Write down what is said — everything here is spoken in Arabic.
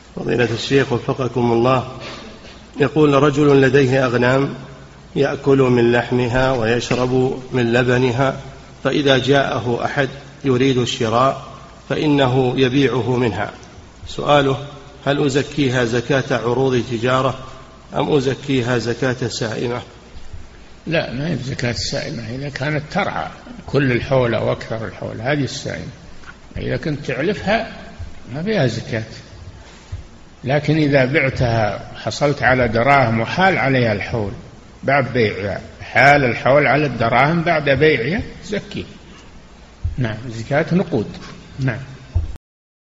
فضيلة الشيخ وفقكم الله، يقول رجل لديه أغنام يأكل من لحمها ويشرب من لبنها، فإذا جاءه أحد يريد الشراء فإنه يبيعه منها. سؤاله: هل أزكيها زكاة عروض تجارة أم أزكيها زكاة سائمة؟ لا، ما هي زكاة السائمة. إذا كانت ترعى كل الحول أو أكثر الحول هذه السائمة. إذا كنت تعلفها ما فيها زكاة. لكن إذا بعتها حصلت على دراهم وحال عليها الحول بعد بيعها، حال الحول على الدراهم بعد بيعها زكي. نعم، زكاة نقود. نعم.